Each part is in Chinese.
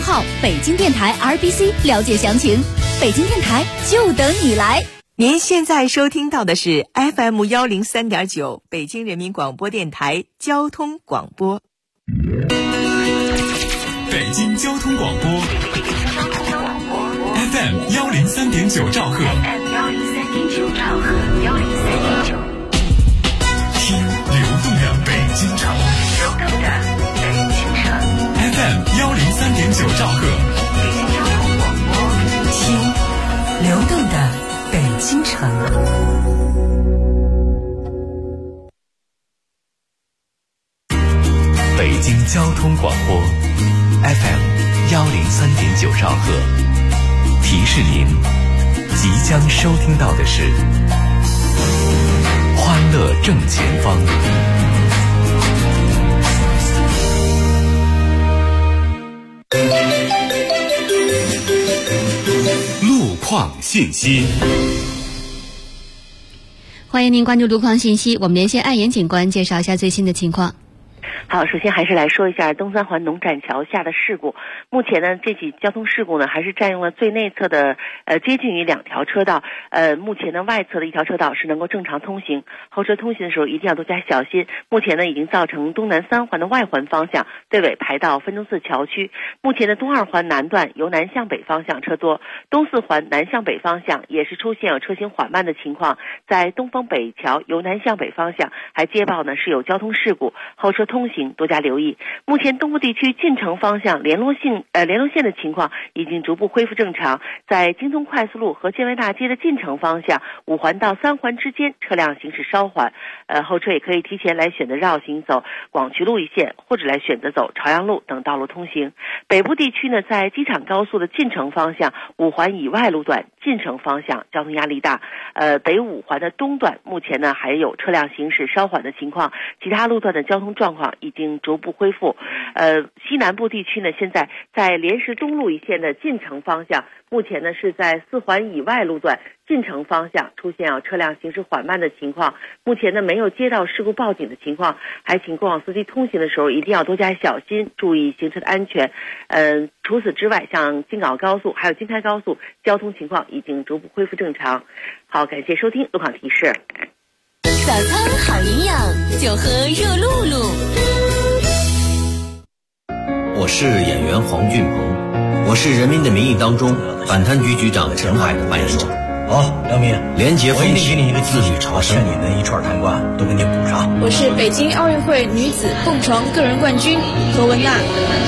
号北京电台 RBC 了解详情。北京电台就等你来。 您现在收听到的是 FM103.9 北京人民广播电台交通广播。 北京交通广播 FM103.9 兆赫，听流动的北京城FM103.9 兆赫， 听流动的北京城。 北京交通广播 FM103.9 兆赫，提示您即将收听到的是欢乐正前方。路况信息， 欢迎您关注路况信息，我们连线爱言警官介绍一下最新的情况。 好，首先还是来说一下东三环农展桥下的事故。目前呢，这起交通事故呢，还是占用了最内侧的接近于2条车道。目前呢，外侧的1条车道是能够正常通行，后车通行的时候一定要多加小心。目前呢，已经造成东南3环的外环方向对尾排到分钟寺桥区。目前的东2环南段由南向北方向车多，东4环南向北方向也是出现有车行缓慢的情况。在东风北桥由南向北方向还接报呢是有交通事故，后车通行多加留意。目前东部地区进城方向联络线的情况已经逐步恢复正常。在京通快速路和建威大街的进城方向5环到3环之间车辆行驶稍缓，后车也可以提前来选择绕行走广渠路一线，或者来选择走朝阳路等道路通行。北部地区呢，在机场高速的进城方向5环以外路段进城方向交通压力大，北5环的东段目前呢还有车辆行驶稍缓的情况，其他路段的交通状况已经逐步恢复。西南部地区呢，现在在莲石东路一线的进城方向，目前呢是在4环以外路段进城方向出现车辆行驶缓慢的情况。目前呢没有接到事故报警的情况，还请过往司机通行的时候一定要多加小心，注意行车的安全。除此之外，像京港高速还有京开高速交通情况已经逐步恢复正常。好，感谢收听路况提示。 早餐好营养，就喝热露露。 我是演员黄俊鹏，我是《人民的名义》当中反贪局局长陈海的扮演者。 好，梁明， 廉洁风气， 我一定给你一个自律朝圣， 欠你的一串贪官都给你补上。 我是北京奥运会女子蹦床个人冠军何文娜。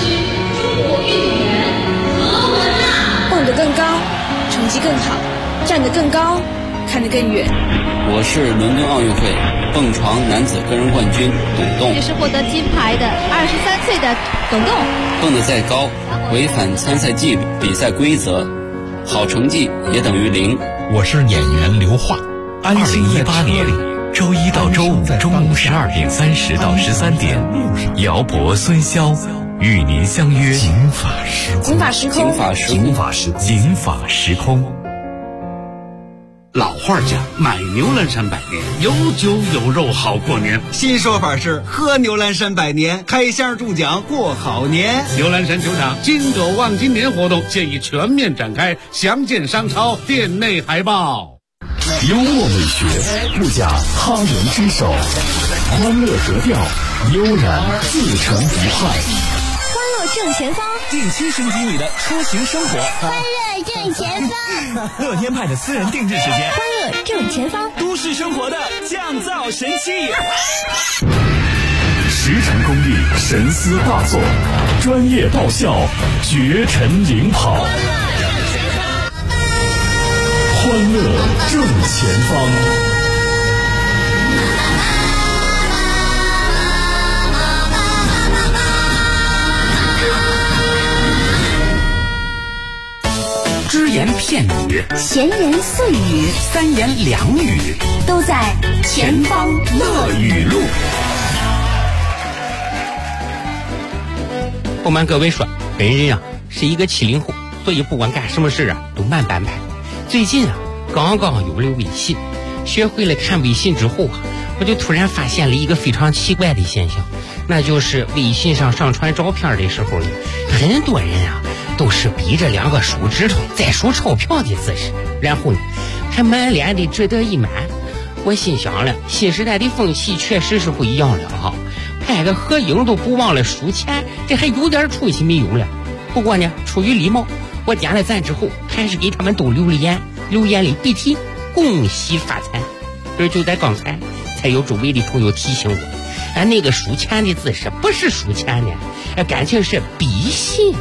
蹦得更高，成绩更好，站得更高，看得更远。 我是伦敦奥运会蹦床男子个人冠军董栋。 也是获得金牌的23岁的董栋。 蹦得再高，违反参赛纪律、比赛规则，好成绩也等于0。 我是演员刘化。2018年周一到周五中午12点30到13点，姚博、孙潇与您相约警法时空。 警法时空。 警法时空。警法时空。 老话讲，买牛栏山百年，有酒有肉好过年。 新说法是喝牛栏山百年，开箱中奖过好年。 牛栏山球场金狗望金年活动现已全面展开，详见商超店内海报。 幽默美学不假他人之手，欢乐格调，悠然自成一派。 欢乐正前方， 定期升级你的出行生活。 欢乐正前方， 乐天派的私人定制时间。 欢乐正前方， 都市生活的降噪神器。10成功力，神思大作，专业爆笑，绝尘领跑。欢乐正前方。只言片语， 闲言碎语， 三言两语， 都在前方乐语录。 不瞒各位说，本人啊是一个70后，所以不管干什么事啊都慢半拍。最近啊刚刚有了微信，学会了看微信之后啊，我就突然发现了一个非常奇怪的现象，那就是微信上上传照片的时候呢，很多人啊都是比着2个手指头在数钞票的姿势，然后呢还满脸的值得意满。我心想了，新时代的风气确实是不一样了哈，拍个合影都不忘了数钱，这还有点出息没有了。不过呢，出于礼貌，我点了赞之后，还是给他们都留了言里笔题恭喜发财。而就在刚才，才有周围的朋友提醒我，那个数钱的姿势不是数钱的，感情是比心。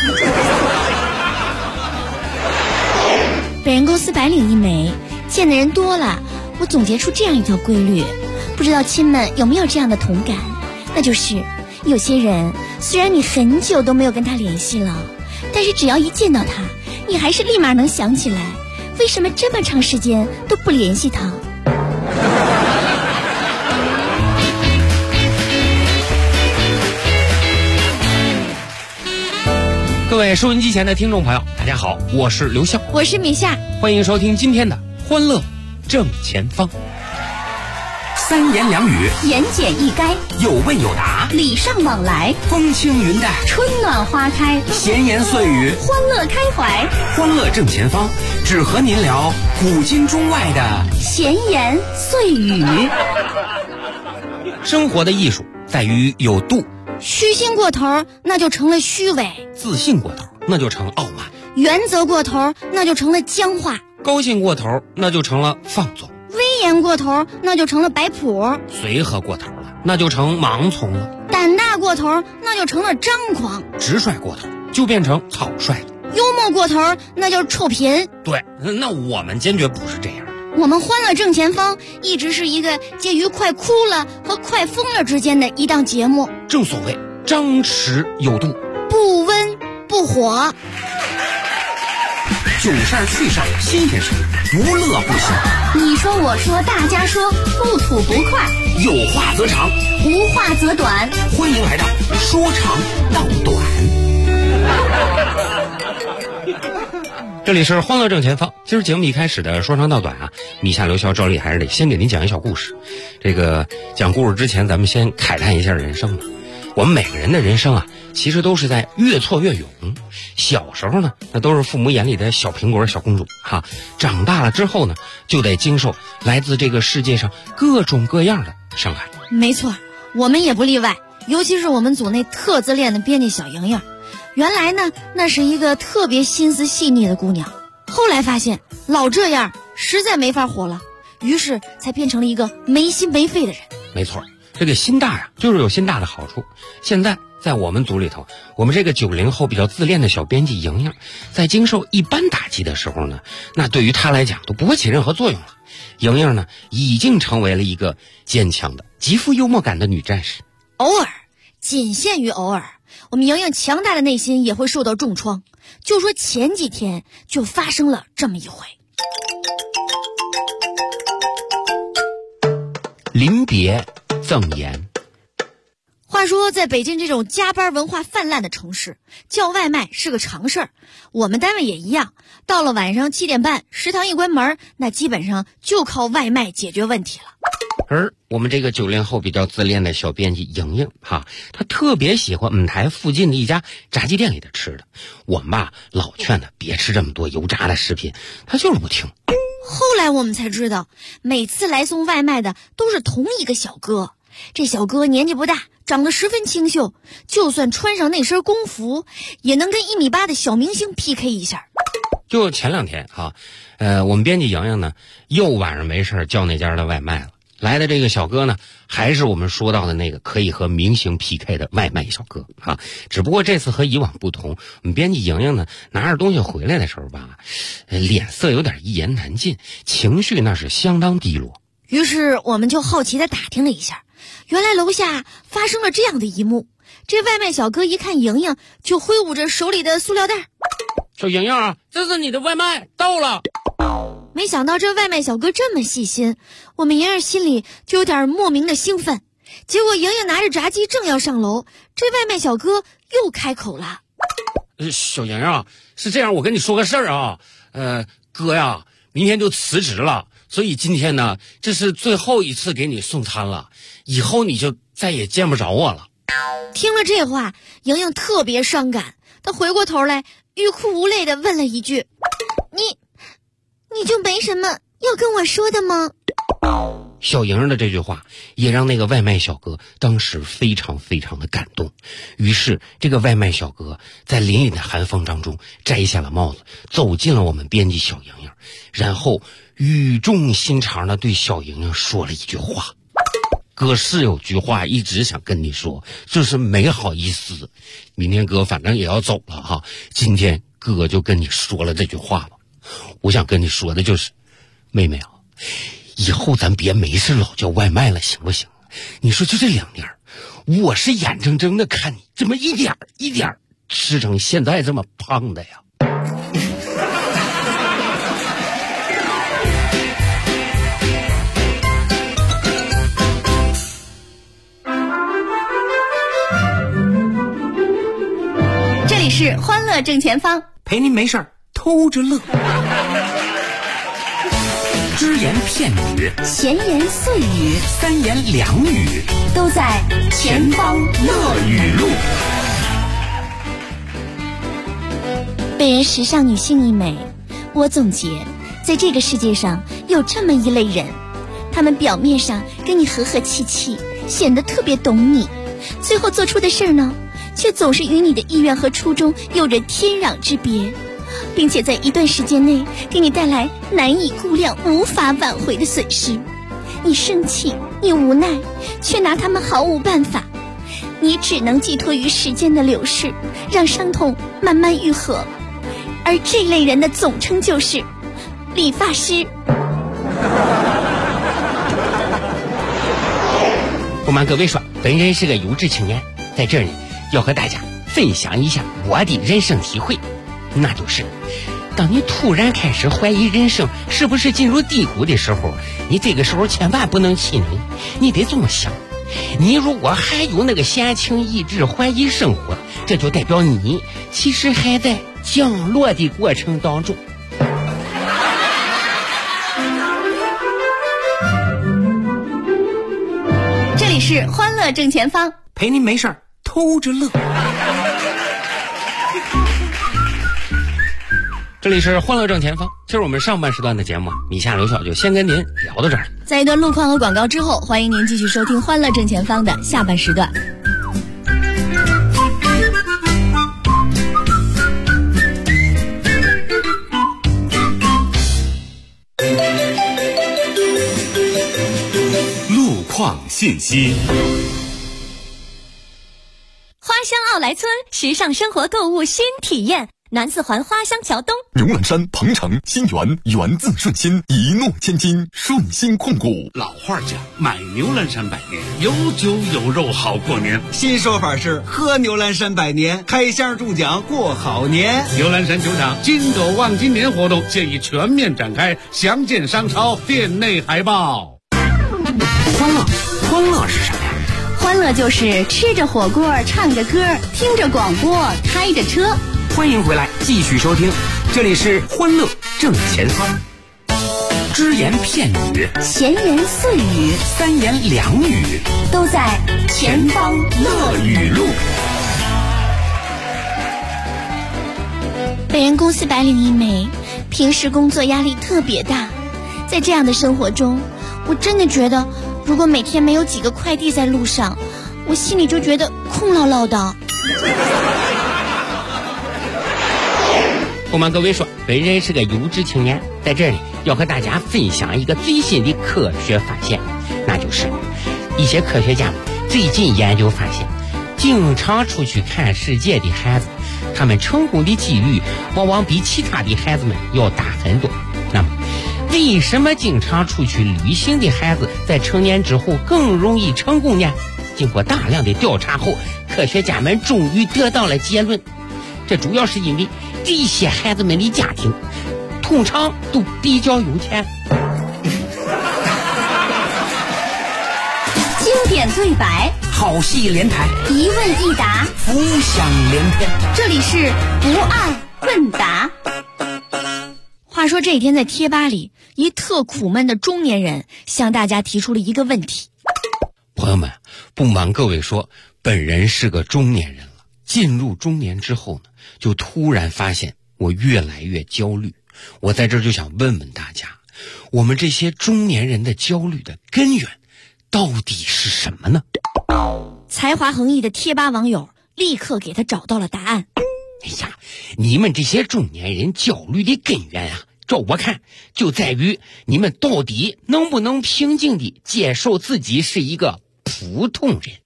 本人公司白领一枚，见的人多了，我总结出这样一条规律，不知道亲们有没有这样的同感，那就是有些人虽然你很久都没有跟他联系了，但是只要一见到他，你还是立马能想起来为什么这么长时间都不联系他。 各位收音机前的听众朋友，大家好，我是刘笑， 我是米夏， 欢迎收听今天的欢乐正前方。 三言两语， 言简意赅， 有问有答， 礼尚往来， 风轻云淡， 春暖花开， 闲言碎语， 欢乐开怀。 欢乐正前方，只和您聊古今中外的闲言碎语。 生活的艺术在于有度， 虚心过头那就成了虚伪， 自信过头那就成傲慢， 原则过头那就成了僵化， 高兴过头那就成了放纵， 威严过头那就成了摆谱， 随和过头了那就成盲从了， 胆大过头那就成了张狂， 直率过头就变成草率了， 幽默过头那就是臭贫。 对，那我们坚决不是这样的。 我们欢乐正前方一直是一个介于快哭了和快疯了之间的一档节目， 正所谓张弛有度， 不温不火， 囧事儿趣事儿新鲜事儿，无乐不行。 你说我说大家说，不吐不快， 有话则长， 无话则短。 欢迎来到说长道短。 这里是欢乐正前方。今儿节目一开始的说长道短啊，米夏刘笑照例还是得先给您讲一小故事。这个讲故事之前，咱们先慨叹一下人生吧。我们每个人的人生啊，其实都是在越挫越勇。小时候呢，那都是父母眼里的小苹果、小公主哈。长大了之后呢，就得经受来自这个世界上各种各样的伤害。 没错，我们也不例外。尤其是我们组内特自恋的编辑小莹莹，原来呢，那是一个特别心思细腻的姑娘，后来发现老这样实在没法活了，于是才变成了一个没心没肺的人。 没错，这个心大呀，就是有心大的好处。现在在我们组里头，我们这个90后比较自恋的小编辑莹莹，在经受一般打击的时候呢，那对于她来讲都不会起任何作用了。莹莹呢，已经成为了一个坚强的、极富幽默感的女战士。 偶尔，仅限于偶尔，我们莹莹强大的内心也会受到重创。就说前几天就发生了这么一回。 临别赠言。 话说在北京这种加班文化泛滥的城市，叫外卖是个常事儿。我们单位也一样，到了晚上7点半，食堂一关门，那基本上就靠外卖解决问题了。 而我们这个90后比较自恋的小编辑莹莹哈，她特别喜欢我们台附近的一家炸鸡店里的吃的。我们吧老劝她别吃这么多油炸的食品，她就是不听。 后来我们才知道，每次来送外卖的都是同一个小哥。这小哥年纪不大，长得十分清秀，就算穿上那身工服，也能跟1.8米的小明星 PK 一下。 就前2天哈，我们编辑莹莹呢，又晚上没事叫那家的外卖了。来的这个小哥呢，还是我们说到的那个可以和明星 PK 的外卖小哥啊，只不过这次和以往不同，我们编辑莹莹呢拿着东西回来的时候吧，脸色有点一言难尽，情绪那是相当低落。 于是我们就好奇地打听了一下，原来楼下发生了这样的一幕。这外卖小哥一看莹莹，就挥舞着手里的塑料袋：“ 小莹莹啊，这是你的外卖到了。” 没想到这外卖小哥这么细心，我们莹莹心里就有点莫名的兴奋。结果莹莹拿着炸鸡正要上楼，这外卖小哥又开口了：“ 小莹啊，是这样，我跟你说个事儿啊，哥呀，明天就辞职了，所以今天呢，这是最后一次给你送餐了，以后你就再也见不着我了。” 听了这话，莹莹特别伤感， 他回过头来，欲哭无泪地问了一句：“你就没什么要跟我说的吗？” 小莹的这句话也让那个外卖小哥当时非常非常的感动，于是这个外卖小哥在凛凛的寒风当中摘下了帽子，走进了我们编辑小莹莹，然后语重心长的对小莹莹说了一句话：“哥是有句话一直想跟你说，就是没好意思，明天哥反正也要走了哈，今天哥就跟你说了这句话吧。我想跟你说的就是，妹妹啊，以后咱别没事老叫外卖了，行不行？你说就这2年，我是眼睁睁的看你这么一点一点吃成现在这么胖的呀。” 这里是欢乐正前方， 陪您没事偷着乐。只言片语， 闲言碎语， 三言两语， 都在前方乐语录。 被人时尚女性一美，我总结，在这个世界上有这么一类人，他们表面上跟你和和气气，显得特别懂你，最后做出的事儿呢，却总是与你的意愿和初衷有着天壤之别，并且在一段时间内给你带来难以估量、无法挽回的损失。你生气，你无奈，却拿他们毫无办法，你只能寄托于时间的流逝，让伤痛慢慢愈合。而这类人的总称就是理发师。 不瞒各位说，本人是个优质青年，在这里要和大家分享一下我的人生体会，那就是当你突然开始怀疑人生是不是进入低谷的时候，你这个时候千万不能气馁，你得这么想，你如果还有那个闲情逸致怀疑生活，这就代表你其实还在降落的过程当中。 这里是欢乐正前方， 陪您没事偷着乐。 这里是欢乐正前方，其实我们上半时段的节目，米夏刘晓就先跟您聊到这儿。 在一段路况和广告之后，欢迎您继续收听欢乐正前方的下半时段。 路况信息。 花乡奥莱村，时尚生活购物新体验。南四环花乡桥东， 牛栏山、鹏城、新源，源自顺心，一诺千金，顺心控股。 老话讲，买牛栏山百年，有酒有肉好过年。 新说法是喝牛栏山百年，开箱中奖过好年。 牛栏山球场金狗望今年活动现已全面展开，详见商超店内海报。 欢乐是什么呀？ 欢乐就是吃着火锅，唱着歌，听着广播，开着车。 欢迎回来，继续收听，这里是欢乐正前方。只言片语， 闲言碎语， 三言两语， 都在前方乐语录。 被人公司白领一枚，平时工作压力特别大，在这样的生活中，我真的觉得，如果每天没有几个快递在路上，我心里就觉得空落落的。 不瞒各位说，本人是个优质青年，在这里要和大家分享一个最新的科学发现，那就是一些科学家们最近研究发现，经常出去看世界的孩子，他们成功的几率往往比其他的孩子们要大很多。那么为什么经常出去旅行的孩子在成年之后更容易成功呢？经过大量的调查后，科学家们终于得到了结论，这主要是因为这些孩子们的家庭通常都比较有钱。 经典对白， 好戏连台， 一问一答， 浮想联翩。 这里是不二问答。 话说这几天在贴吧里，一特苦闷的中年人向大家提出了一个问题。 朋友们，不瞒各位说，本人是个中年人了。进入中年之后呢， 就突然发现我越来越焦虑。我在这儿就想问问大家，我们这些中年人的焦虑的根源到底是什么呢？ 才华横溢的贴吧网友立刻给他找到了答案。 哎呀，你们这些中年人焦虑的根源啊，照我看就在于你们到底能不能平静地接受自己是一个普通人。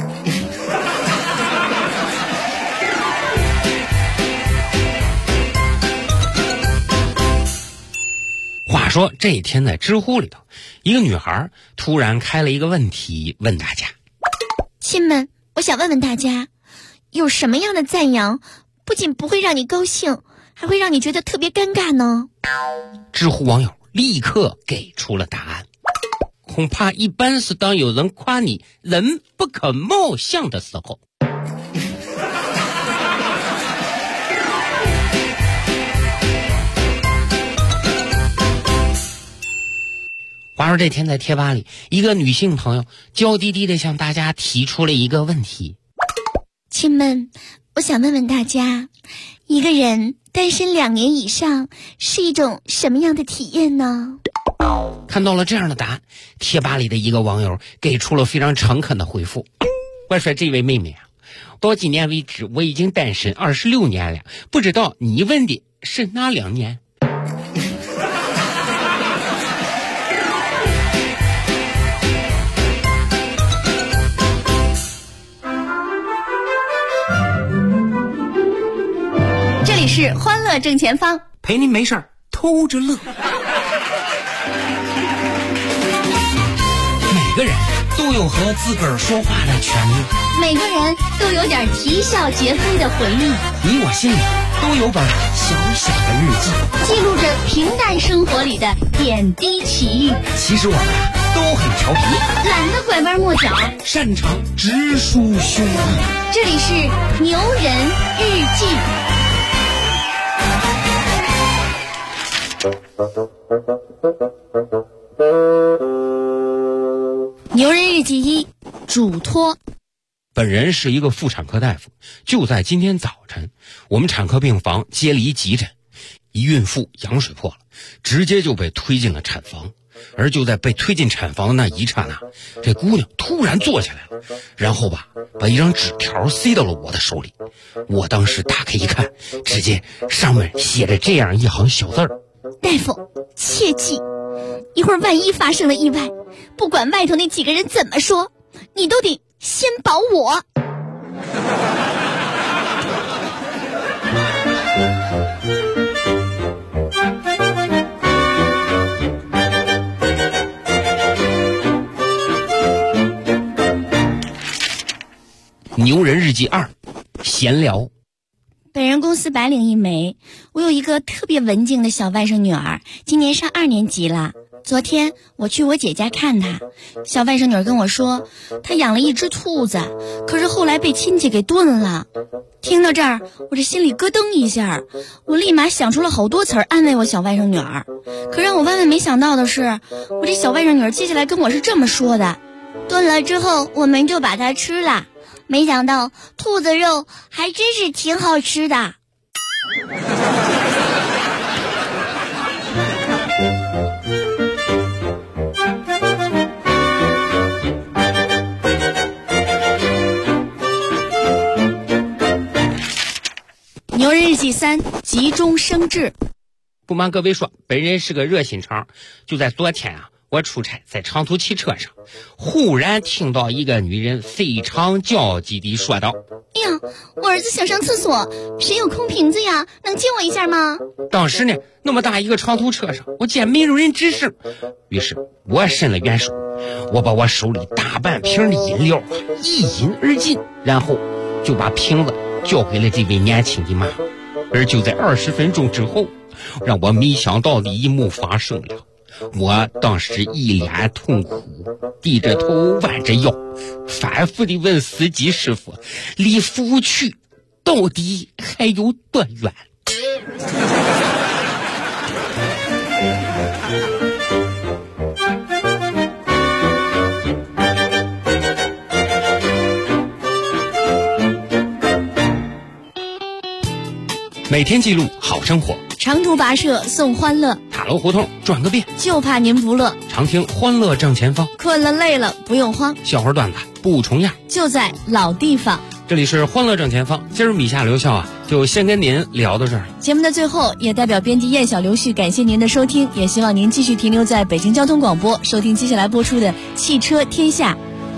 话说这一天在知乎里头，一个女孩突然开了一个问题问大家： 亲们，我想问问大家，有什么样的赞扬不仅不会让你高兴，还会让你觉得特别尴尬呢？ 知乎网友立刻给出了答案，恐怕一般是当有人夸你人不可貌相的时候。话说这天在贴吧里，一个女性朋友娇滴滴的向大家提出了一个问题： 亲们，我想问问大家，一个人单身2年以上是一种什么样的体验呢？ 看到了这样的答案，贴吧里的一个网友给出了非常诚恳的回复。我说这位妹妹啊，到今年为止我已经单身26年了，不知道你问的是哪2年？ 这里是欢乐正前方， 陪您没事儿偷着乐。每个人都有和自个儿说话的权利， 每个人都有点啼笑皆非的回忆， 你我心里都有本小小的日记， 记录着平淡生活里的点滴奇遇。 其实我们都很调皮， 懒得拐弯抹角， 擅长直抒胸臆。 这里是牛人日记。 牛人日记1，嘱托。 本人是一个妇产科大夫，就在今天早晨，我们产科病房接了一急诊，一孕妇羊水破了，直接就被推进了产房。而就在被推进产房的那一刹那，这姑娘突然坐起来了，然后把一张纸条塞到了我的手里。我当时打开一看，只见上面写着这样一行小字儿： 大夫，切记，一会儿万一发生了意外，不管外头那几个人怎么说，你都得先保我。 牛人日记2，闲聊。 本人公司白领一枚，我有一个特别文静的小外甥女儿，今年上2年级了。昨天我去我姐家看她，小外甥女儿跟我说，她养了一只兔子，可是后来被亲戚给炖了。听到这儿，我这心里咯噔一下，我立马想出了好多词儿安慰我小外甥女儿。可让我万万没想到的是，我这小外甥女儿接下来跟我是这么说的：炖了之后我们就把它吃了，没想到兔子肉还真是挺好吃的。牛人日记3，急中生智。 不瞒各位说，本人是个热心肠。就在昨天啊，我出差在长途汽车上，忽然听到一个女人非常焦急地说道： 哎呀，我儿子想上厕所，谁有空瓶子呀？能借我一下吗？ 当时呢，那么大一个长途车上，我见没有人吱声，于是我伸了援手，我把我手里大半瓶的饮料一饮而尽，然后就把瓶子交给了这位年轻的妈。而就在20分钟之后，让我没想到的一幕发生了。我当时一脸痛苦，低着头弯着腰，反复地问司机师傅，离服务区到底还有多远？ 每天记录好生活。 长途跋涉送欢乐， 塔楼胡同转个遍， 就怕您不乐。 常听欢乐正前方， 困了累了不用慌， 笑话段子不重样， 就在老地方。 这里是欢乐正前方，今儿米夏留校就先跟您聊到这儿。 节目的最后，也代表编辑燕小刘旭感谢您的收听，也希望您继续停留在北京交通广播，收听接下来播出的《汽车天下》。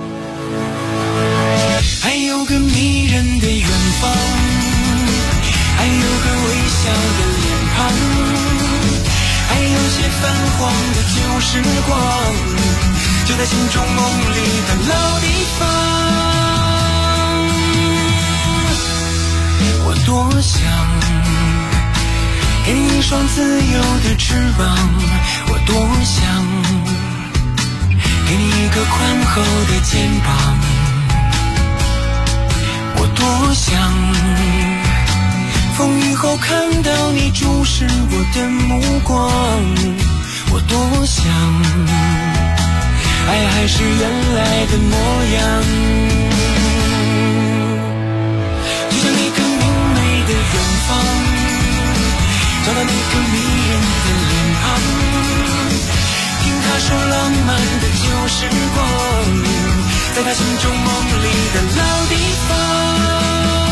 还有个迷人的远方，还有个微笑的脸庞，还有些泛黄的旧时光，就在心中梦里的老地方。我多想给你一双自由的翅膀，我多想给你一个宽厚的肩膀，我多想风雨后看到你注视我的目光，我多想爱还是原来的模样，就像一个明媚的远方，找到那个迷人的脸庞，听他说浪漫的旧时光，在他心中梦里的老地方。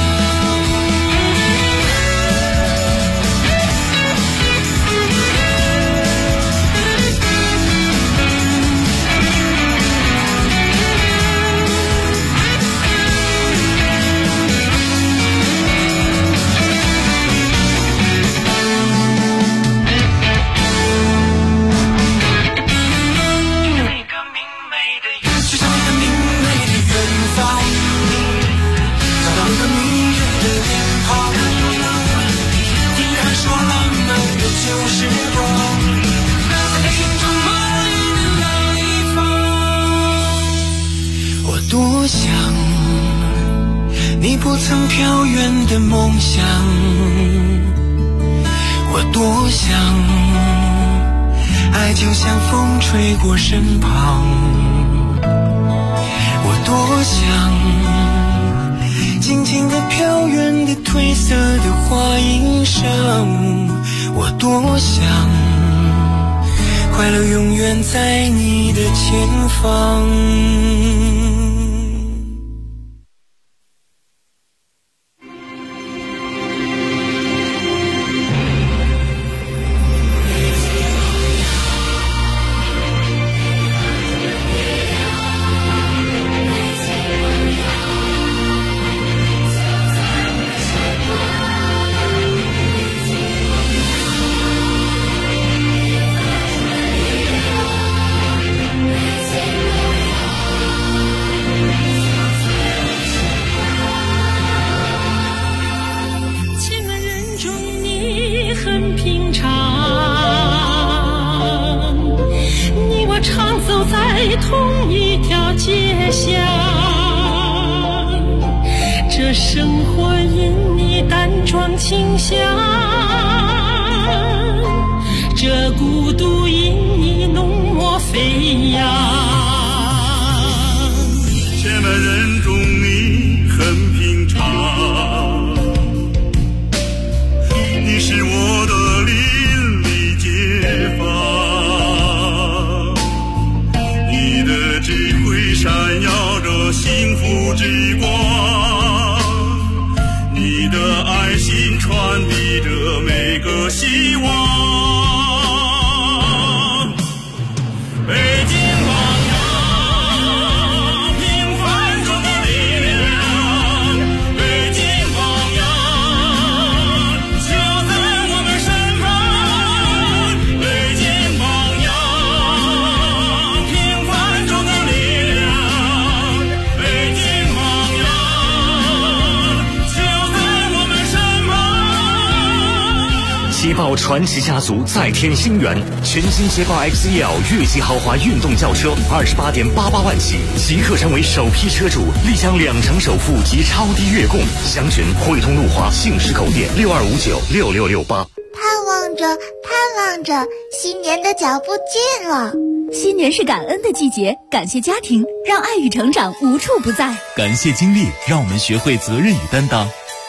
多想你不曾飘远的梦想，我多想爱就像风吹过身旁，我多想静静地飘远的褪色的花衣裳，我多想快乐永远在你的前方。 这生活因你淡妆清香，这孤独因你浓墨飞扬。 千万人中你很平常，你是我的邻里街坊，你的智慧闪耀着幸福之光，你的爱心传递着每个希望。北京榜样，平凡中的力量，北京榜样，就在我们身旁。北京榜样，平凡中的力量，北京榜样，就在我们身旁。 捷豹传奇家族再添新元，全新捷豹 XEL 越级豪华运动轿车28.88万起，即刻成为首批车主，立享2成首付及超低月供。详询汇通路华信实购店62596668。 盼望着，新年的脚步近了。 新年是感恩的季节，感谢家庭，让爱与成长无处不在； 感谢经历，让我们学会责任与担当。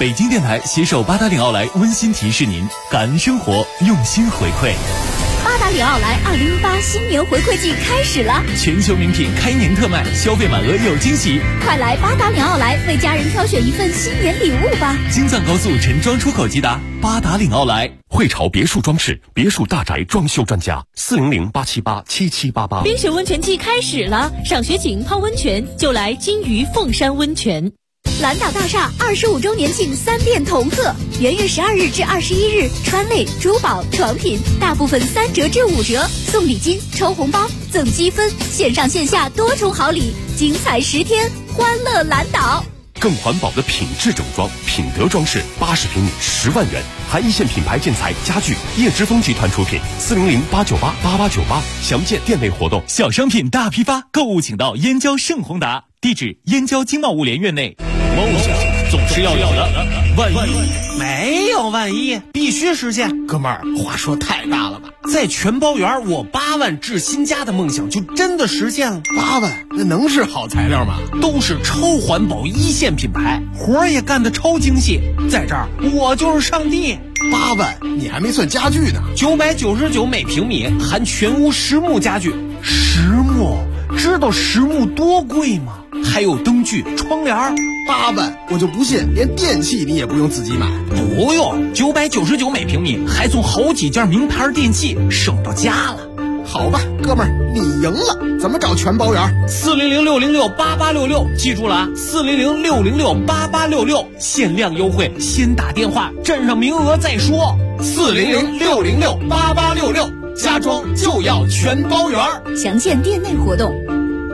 北京电台携手八达岭奥莱温馨提示您：感恩生活，用心回馈。 八达岭奥莱2018新年回馈季开始了， 全球名品开年特卖，消费满额有惊喜。 快来八达岭奥莱为家人挑选一份新年礼物吧！ 京藏高速陈庄出口即达，八达岭奥莱。汇潮别墅装饰，别墅大宅装修专家，400-878-7788。 冰雪温泉季开始了，赏雪景、泡温泉就来金鱼凤山温泉。蓝岛大厦25周年庆3店同贺，元月12日至21日，川类、珠宝、床品大部分3折至5折，送礼金、抽红包、赠积分，线上线下多重好礼，精彩10天，欢乐蓝岛。 更环保的品质整装，品德装饰，80平米10万元，含一线品牌建材家具，叶之峰集团出品，400-898-8898，详见店内活动。小商品大批发，购物请到燕郊盛宏达，地址燕郊经贸物联院内。梦想总是要有的，万一没有万一，必须实现。哥们儿，话说太大了吧？在全包园，我8万置新家的梦想就真的实现了。 8万，那能是好材料吗？ 都是超环保一线品牌，活儿也干得超精细。在这儿，我就是上帝。 8万，你还没算家具呢。 999每平米，含全屋实木家具。实木，知道实木多贵吗？还有灯具、窗帘。 8万，我就不信连电器你也不用自己买。 不用，999每平米，还送好几件名牌电器，省到家了。 好吧，哥们儿，你赢了。怎么找全包园 ？400-606-8866，记住了啊！400-606-8866，限量优惠，先打电话，占上名额再说。400-606-8866，家装就要全包园。 详见店内活动。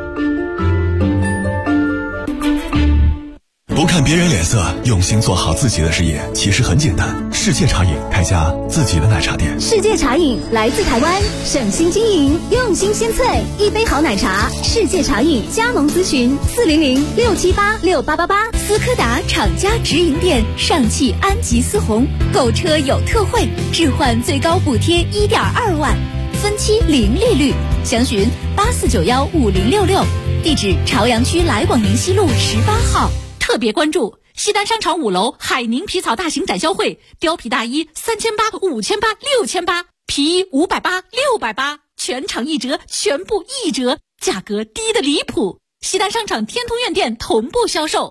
不看别人脸色，用心做好自己的事业，其实很简单。世界茶饮开家自己的奶茶店。 世界茶饮来自台湾，省心经营，用心鲜萃，一杯好奶茶。世界茶饮加盟咨询400-678-6888，斯柯达厂家直营店，上汽安吉思红，购车有特惠，置换最高补贴1.2万，分期零利率，详询84915066，地址朝阳区来广宁西路18号。特别关注西单商场5楼海宁皮草大型展销会，貂皮大衣3800、5800、6800，皮衣580、680，全场1折，全部1折，价格低得离谱。西单商场天通苑店同步销售。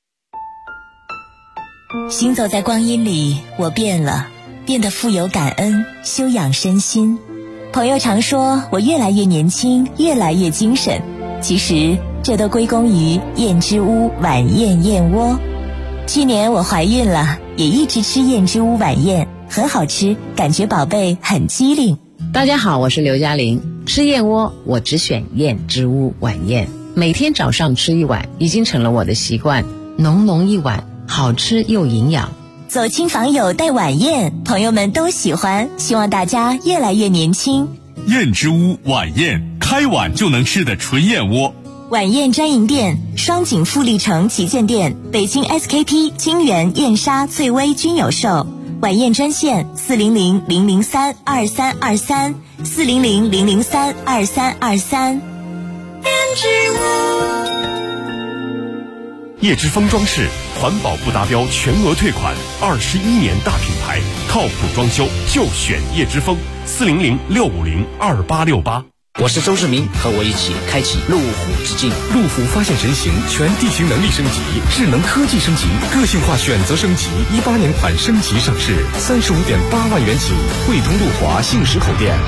行走在光阴里，我变了，变得富有感恩，修养身心。朋友常说我越来越年轻，越来越精神，其实这都归功于燕之屋晚宴燕窝。去年我怀孕了，也一直吃燕之屋晚宴，很好吃，感觉宝贝很机灵。 大家好，我是刘嘉玲。吃燕窝我只选燕之屋晚宴，每天早上吃1碗，已经成了我的习惯。浓浓一碗，好吃又营养。 走亲访友带晚宴，朋友们都喜欢，希望大家越来越年轻。 燕之屋晚宴，开碗就能吃的纯燕窝。 晚宴专营店：双井富力城旗舰店、北京 SKP、金源、燕莎、翠微均有售。晚宴专线400-003-2323，400-003-2323。 燕之屋。 叶之峰装饰，环保不达标全额退款，21年大品牌，靠谱装修就选叶之峰，400-650-2868。 我是周世明，和我一起开启路虎之境。 路虎发现神行，全地形能力升级，智能科技升级，个性化选择升级。18年款升级上市，35.8万元起，汇通路华信实口店。